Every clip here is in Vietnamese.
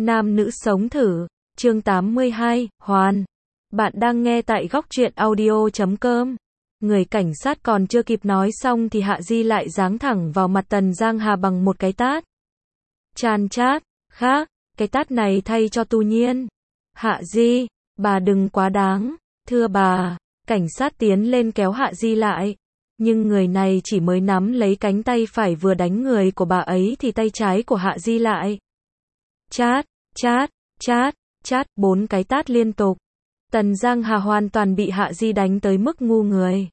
Nam nữ sống thử, chương 82, Hoàn. Bạn đang nghe tại góc truyện audio.com. Người cảnh sát còn chưa kịp nói xong thì Hạ Di lại giáng thẳng vào mặt Tần Giang Hà bằng một cái tát. Chan chát, khác, cái tát này thay cho Tu Nhiên. Hạ Di, bà đừng quá đáng, thưa bà. Cảnh sát tiến lên kéo Hạ Di lại. Nhưng người này chỉ mới nắm lấy cánh tay phải vừa đánh người của bà ấy thì tay trái của Hạ Di lại. Chát, chát, chát, chát, 4 cái tát liên tục. Tần Giang Hà hoàn toàn bị Hạ Di đánh tới mức ngu người.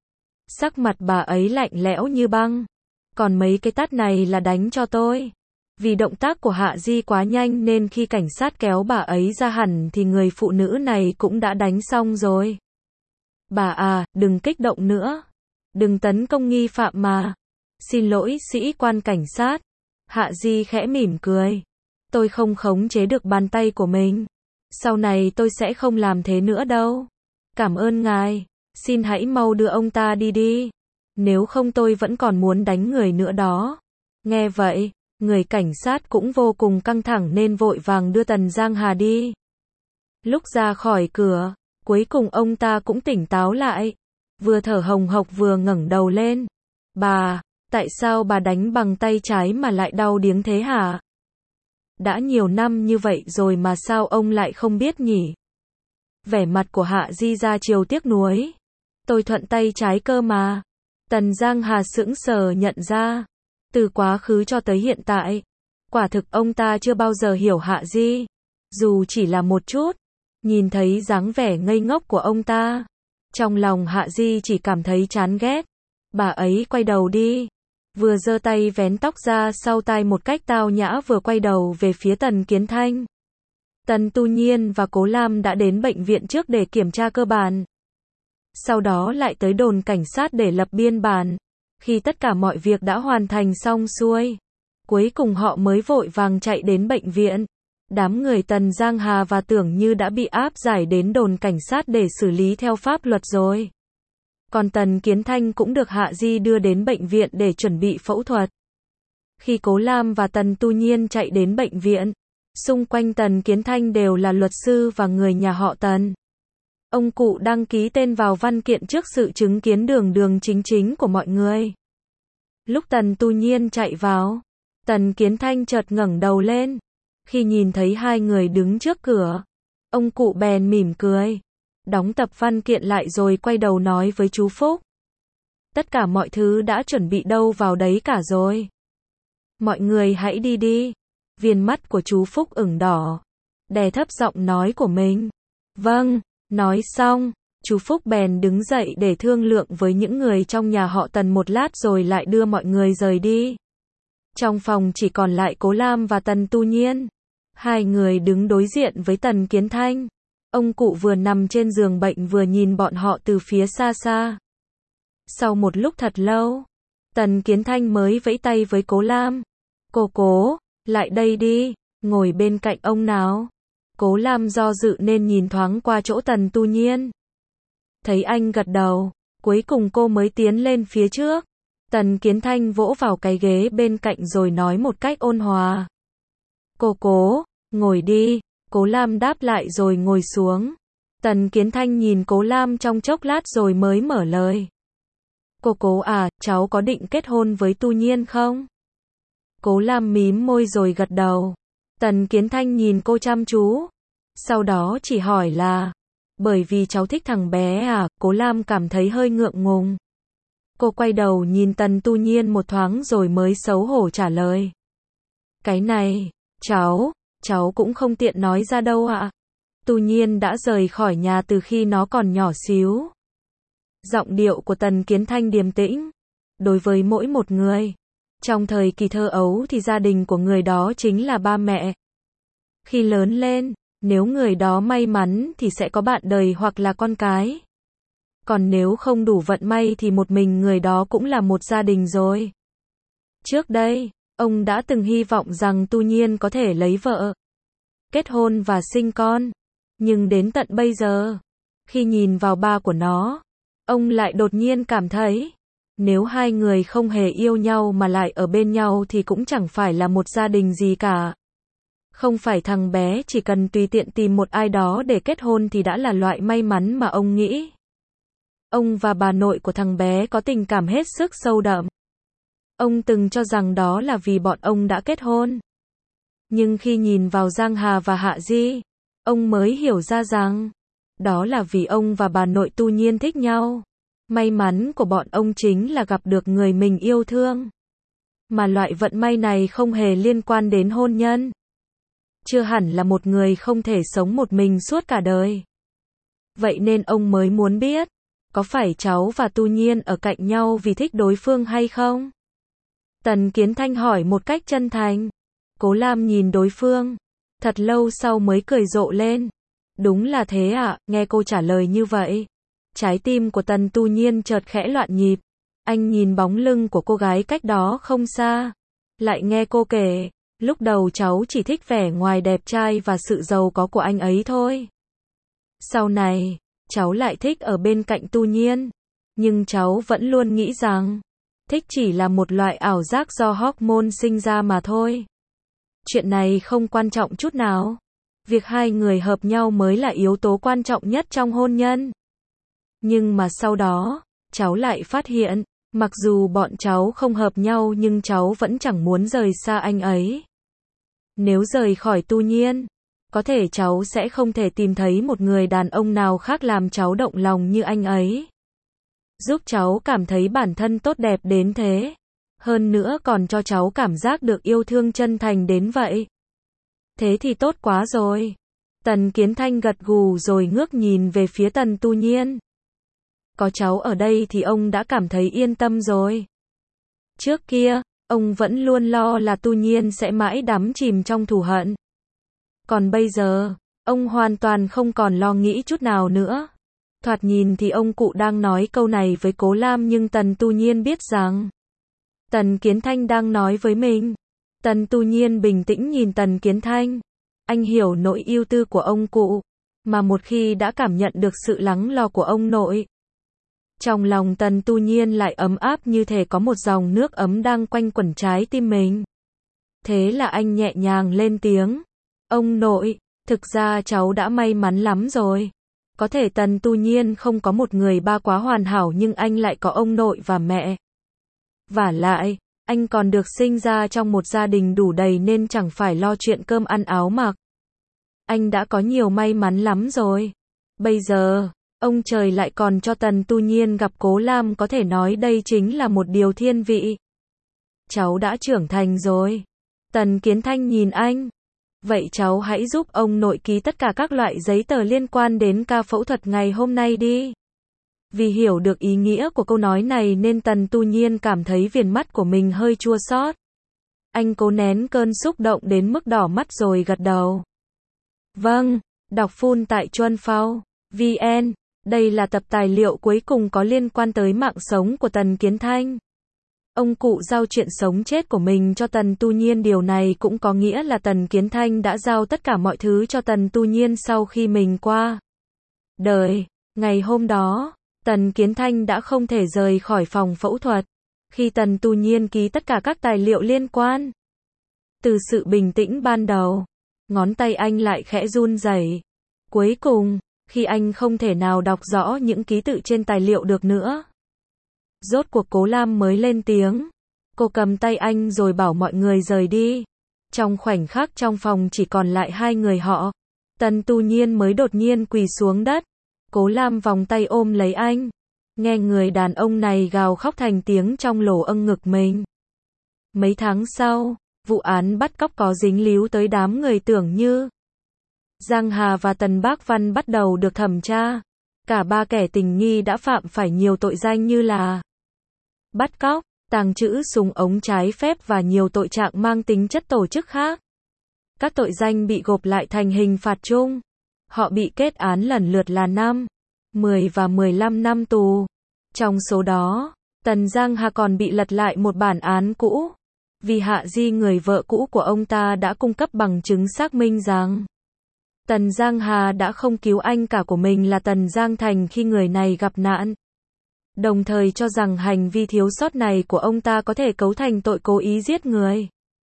Sắc mặt bà ấy lạnh lẽo như băng. Còn mấy cái tát này là đánh cho tôi. Vì động tác của Hạ Di quá nhanh nên khi cảnh sát kéo bà ấy ra hẳn thì người phụ nữ này cũng đã đánh xong rồi. Bà à, đừng kích động nữa. Đừng tấn công nghi phạm mà. Xin lỗi sĩ quan cảnh sát. Hạ Di khẽ mỉm cười. Tôi không khống chế được bàn tay của mình. Sau này tôi sẽ không làm thế nữa đâu. Cảm ơn ngài. Xin hãy mau đưa ông ta đi đi. Nếu không tôi vẫn còn muốn đánh người nữa đó. Nghe vậy, người cảnh sát cũng vô cùng căng thẳng nên vội vàng đưa Tần Giang Hà đi. Lúc ra khỏi cửa, cuối cùng ông ta cũng tỉnh táo lại. Vừa thở hồng hộc vừa ngẩng đầu lên. Bà, tại sao bà đánh bằng tay trái mà lại đau điếng thế hả? Đã nhiều năm như vậy rồi mà sao ông lại không biết nhỉ? Vẻ mặt của Hạ Di ra chiều tiếc nuối. Tôi thuận tay trái cơ mà. Tần Giang Hà sững sờ nhận ra. Từ quá khứ cho tới hiện tại, quả thực ông ta chưa bao giờ hiểu Hạ Di. Dù chỉ là một chút. Nhìn thấy dáng vẻ ngây ngốc của ông ta. Trong lòng Hạ Di chỉ cảm thấy chán ghét. Bà ấy quay đầu đi. Vừa giơ tay vén tóc ra sau tai một cách tao nhã vừa quay đầu về phía Tần Kiến Thanh. Tần Tu Nhiên và Cố Lam đã đến bệnh viện trước để kiểm tra cơ bản. Sau đó lại tới đồn cảnh sát để lập biên bản. Khi tất cả mọi việc đã hoàn thành xong xuôi, cuối cùng họ mới vội vàng chạy đến bệnh viện. Đám người Tần Giang Hà và Tưởng Như đã bị áp giải đến đồn cảnh sát để xử lý theo pháp luật rồi. Còn Tần Kiến Thanh cũng được Hạ Di đưa đến bệnh viện để chuẩn bị phẫu thuật. Khi Cố Lam và Tần Tu Nhiên chạy đến bệnh viện, xung quanh Tần Kiến Thanh đều là luật sư và người nhà họ Tần. Ông cụ đăng ký tên vào văn kiện trước sự chứng kiến đường đường chính chính của mọi người. Lúc Tần Tu Nhiên chạy vào, Tần Kiến Thanh chợt ngẩng đầu lên. Khi nhìn thấy hai người đứng trước cửa, ông cụ bèn mỉm cười. Đóng tập văn kiện lại rồi quay đầu nói với chú Phúc. Tất cả mọi thứ đã chuẩn bị đâu vào đấy cả rồi. Mọi người hãy đi đi. Viền mắt của chú Phúc ửng đỏ. Đè thấp giọng nói của mình. Vâng, nói xong, chú Phúc bèn đứng dậy để thương lượng với những người trong nhà họ Tần một lát rồi lại đưa mọi người rời đi. Trong phòng chỉ còn lại Cố Lam và Tần Tu Nhiên. Hai người đứng đối diện với Tần Kiến Thanh. Ông cụ vừa nằm trên giường bệnh vừa nhìn bọn họ từ phía xa xa. Sau một lúc thật lâu, Tần Kiến Thanh mới vẫy tay với Cố Lam. Cố, lại đây đi, ngồi bên cạnh ông nào. Cố Lam do dự nên nhìn thoáng qua chỗ Tần Tu Nhiên. Thấy anh gật đầu, cuối cùng cô mới tiến lên phía trước. Tần Kiến Thanh vỗ vào cái ghế bên cạnh rồi nói một cách ôn hòa. Cố, ngồi đi. Cố Lam đáp lại rồi ngồi xuống. Tần Kiến Thanh nhìn Cố Lam trong chốc lát rồi mới mở lời. Cố à, cháu có định kết hôn với Tu Nhiên không? Cố Lam mím môi rồi gật đầu. Tần Kiến Thanh nhìn cô chăm chú. Sau đó chỉ hỏi là, bởi vì cháu thích thằng bé à? Cố Lam cảm thấy hơi ngượng ngùng. Cô quay đầu nhìn Tần Tu Nhiên một thoáng rồi mới xấu hổ trả lời. Cái này, cháu cũng không tiện nói ra đâu ạ. Tu Nhiên đã rời khỏi nhà từ khi nó còn nhỏ xíu. Giọng điệu của Tần Kiến Thanh điềm tĩnh. Đối với mỗi một người, trong thời kỳ thơ ấu thì gia đình của người đó chính là ba mẹ. Khi lớn lên, nếu người đó may mắn thì sẽ có bạn đời hoặc là con cái. Còn nếu không đủ vận may thì một mình người đó cũng là một gia đình rồi. Trước đây, ông đã từng hy vọng rằng Tu Nhiên có thể lấy vợ, kết hôn và sinh con. Nhưng đến tận bây giờ, khi nhìn vào ba của nó, ông lại đột nhiên cảm thấy, nếu hai người không hề yêu nhau mà lại ở bên nhau thì cũng chẳng phải là một gia đình gì cả. Không phải thằng bé chỉ cần tùy tiện tìm một ai đó để kết hôn thì đã là loại may mắn mà ông nghĩ. Ông và bà nội của thằng bé có tình cảm hết sức sâu đậm. Ông từng cho rằng đó là vì bọn ông đã kết hôn. Nhưng khi nhìn vào Giang Hà và Hạ Di, ông mới hiểu ra rằng, đó là vì ông và bà nội Tu Nhiên thích nhau. May mắn của bọn ông chính là gặp được người mình yêu thương. Mà loại vận may này không hề liên quan đến hôn nhân. Chưa hẳn là một người không thể sống một mình suốt cả đời. Vậy nên ông mới muốn biết, có phải cháu và Tu Nhiên ở cạnh nhau vì thích đối phương hay không? Tần Kiến Thanh hỏi một cách chân thành. Cố Lam nhìn đối phương, thật lâu sau mới cười rộ lên. Đúng là thế ạ, nghe cô trả lời như vậy. Trái tim của Tần Tu Nhiên chợt khẽ loạn nhịp. Anh nhìn bóng lưng của cô gái cách đó không xa. Lại nghe cô kể, lúc đầu cháu chỉ thích vẻ ngoài đẹp trai và sự giàu có của anh ấy thôi. Sau này, cháu lại thích ở bên cạnh Tu Nhiên. Nhưng cháu vẫn luôn nghĩ rằng, thích chỉ là một loại ảo giác do hormone sinh ra mà thôi. Chuyện này không quan trọng chút nào. Việc hai người hợp nhau mới là yếu tố quan trọng nhất trong hôn nhân. Nhưng mà sau đó, cháu lại phát hiện, mặc dù bọn cháu không hợp nhau nhưng cháu vẫn chẳng muốn rời xa anh ấy. Nếu rời khỏi Tu Nhiên, có thể cháu sẽ không thể tìm thấy một người đàn ông nào khác làm cháu động lòng như anh ấy. Giúp cháu cảm thấy bản thân tốt đẹp đến thế. Hơn nữa còn cho cháu cảm giác được yêu thương chân thành đến vậy. Thế thì tốt quá rồi. Tần Kiến Thanh gật gù rồi ngước nhìn về phía Tần Tu Nhiên. Có cháu ở đây thì ông đã cảm thấy yên tâm rồi. Trước kia, ông vẫn luôn lo là Tu Nhiên sẽ mãi đắm chìm trong thù hận. Còn bây giờ, ông hoàn toàn không còn lo nghĩ chút nào nữa. Thoạt nhìn thì ông cụ đang nói câu này với Cố Lam nhưng Tần Tu Nhiên biết rằng Tần Kiến Thanh đang nói với mình. Tần Tu Nhiên bình tĩnh nhìn Tần Kiến Thanh. Anh hiểu nỗi ưu tư của ông cụ, mà một khi đã cảm nhận được sự lắng lo của ông nội, trong lòng Tần Tu Nhiên lại ấm áp như thể có một dòng nước ấm đang quanh quẩn trái tim mình. Thế là anh nhẹ nhàng lên tiếng. Ông nội, thực ra cháu đã may mắn lắm rồi. Có thể Tần Tu Nhiên không có một người ba quá hoàn hảo nhưng anh lại có ông nội và mẹ. Vả lại, anh còn được sinh ra trong một gia đình đủ đầy nên chẳng phải lo chuyện cơm ăn áo mặc. Anh đã có nhiều may mắn lắm rồi. Bây giờ, ông trời lại còn cho Tần Tu Nhiên gặp Cố Lam, có thể nói đây chính là một điều thiên vị. Cháu đã trưởng thành rồi. Tần Kiến Thanh nhìn anh. Vậy cháu hãy giúp ông nội ký tất cả các loại giấy tờ liên quan đến ca phẫu thuật ngày hôm nay đi. Vì hiểu được ý nghĩa của câu nói này nên Tần Tu Nhiên cảm thấy viền mắt của mình hơi chua xót. Anh cố nén cơn xúc động đến mức đỏ mắt rồi gật đầu. Vâng, đọc full tại Chuanphao.vn. Đây là tập tài liệu cuối cùng có liên quan tới mạng sống của Tần Kiến Thanh. Ông cụ giao chuyện sống chết của mình cho Tần Tu Nhiên, điều này cũng có nghĩa là Tần Kiến Thanh đã giao tất cả mọi thứ cho Tần Tu Nhiên sau khi mình qua đời. Ngày hôm đó, Tần Kiến Thanh đã không thể rời khỏi phòng phẫu thuật. Khi Tần Tu Nhiên ký tất cả các tài liệu liên quan, từ sự bình tĩnh ban đầu, ngón tay anh lại khẽ run rẩy. Cuối cùng, khi anh không thể nào đọc rõ những ký tự trên tài liệu được nữa, rốt cuộc Cố Lam mới lên tiếng. Cô cầm tay anh rồi bảo mọi người rời đi. Trong khoảnh khắc trong phòng chỉ còn lại hai người họ, Tần Tu Nhiên mới đột nhiên quỳ xuống đất. Cố Lam vòng tay ôm lấy anh. Nghe người đàn ông này gào khóc thành tiếng trong lỗ âng ngực mình. Mấy tháng sau, vụ án bắt cóc có dính líu tới đám người tưởng như Giang Hà và Tần Bác Văn bắt đầu được thẩm tra. Cả ba kẻ tình nghi đã phạm phải nhiều tội danh như là bắt cóc, tàng trữ súng ống trái phép và nhiều tội trạng mang tính chất tổ chức khác. Các tội danh bị gộp lại thành hình phạt chung. Họ bị kết án lần lượt là 5, 10 và 15 năm tù. Trong số đó, Tần Giang Hà còn bị lật lại một bản án cũ. Vì Hạ Di, người vợ cũ của ông ta, đã cung cấp bằng chứng xác minh rằng Tần Giang Hà đã không cứu anh cả của mình là Tần Giang Thành khi người này gặp nạn. Đồng thời cho rằng hành vi thiếu sót này của ông ta có thể cấu thành tội cố ý giết người.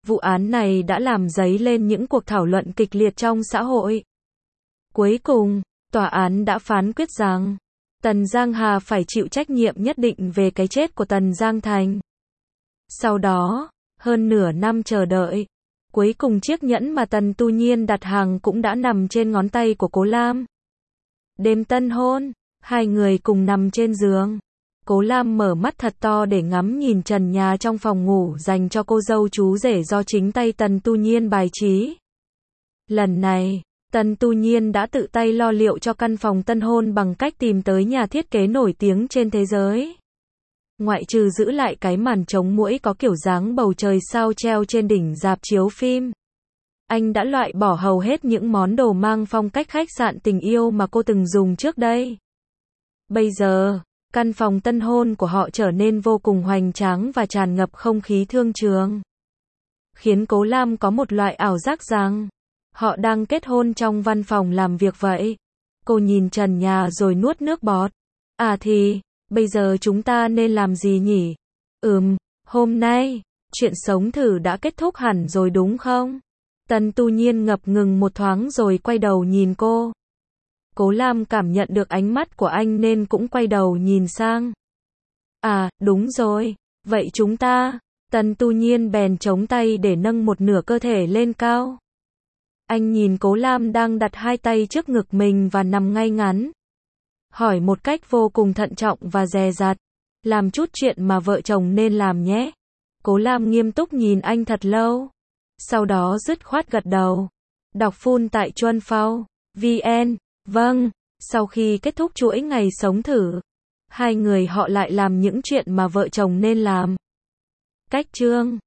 Vụ án này đã làm dấy lên những cuộc thảo luận kịch liệt trong xã hội. Cuối cùng, tòa án đã phán quyết rằng Tần Giang Hà phải chịu trách nhiệm nhất định về cái chết của Tần Giang Thành. Sau đó, hơn nửa năm chờ đợi, cuối cùng chiếc nhẫn mà Tần Tu Nhiên đặt hàng cũng đã nằm trên ngón tay của Cố Lam. Đêm tân hôn, hai người cùng nằm trên giường. Cố Lam mở mắt thật to để ngắm nhìn trần nhà trong phòng ngủ dành cho cô dâu chú rể do chính tay Tần Tu Nhiên bài trí. Lần này, Tần Tu Nhiên đã tự tay lo liệu cho căn phòng tân hôn bằng cách tìm tới nhà thiết kế nổi tiếng trên thế giới. Ngoại trừ giữ lại cái màn chống muỗi có kiểu dáng bầu trời sao treo trên đỉnh rạp chiếu phim, anh đã loại bỏ hầu hết những món đồ mang phong cách khách sạn tình yêu mà cô từng dùng trước đây. Bây giờ, căn phòng tân hôn của họ trở nên vô cùng hoành tráng và tràn ngập không khí thương trường, khiến Cố Lam có một loại ảo giác rằng họ đang kết hôn trong văn phòng làm việc vậy. Cô nhìn trần nhà rồi nuốt nước bọt. Thì, bây giờ chúng ta nên làm gì nhỉ? Hôm nay, chuyện sống thử đã kết thúc hẳn rồi đúng không? Tần Tu Nhiên ngập ngừng một thoáng rồi quay đầu nhìn cô. Cố Lam cảm nhận được ánh mắt của anh nên cũng quay đầu nhìn sang. Đúng rồi, vậy chúng ta. Tần Tu Nhiên bèn chống tay để nâng một nửa cơ thể lên cao. Anh nhìn Cố Lam đang đặt hai tay trước ngực mình và nằm ngay ngắn. Hỏi một cách vô cùng thận trọng và dè dặt. Làm chút chuyện mà vợ chồng nên làm nhé. Cố Lam nghiêm túc nhìn anh thật lâu. Sau đó dứt khoát gật đầu. Đọc full tại chuanphao.vn. Vâng, sau khi kết thúc chuỗi ngày sống thử, hai người họ lại làm những chuyện mà vợ chồng nên làm. Cách chương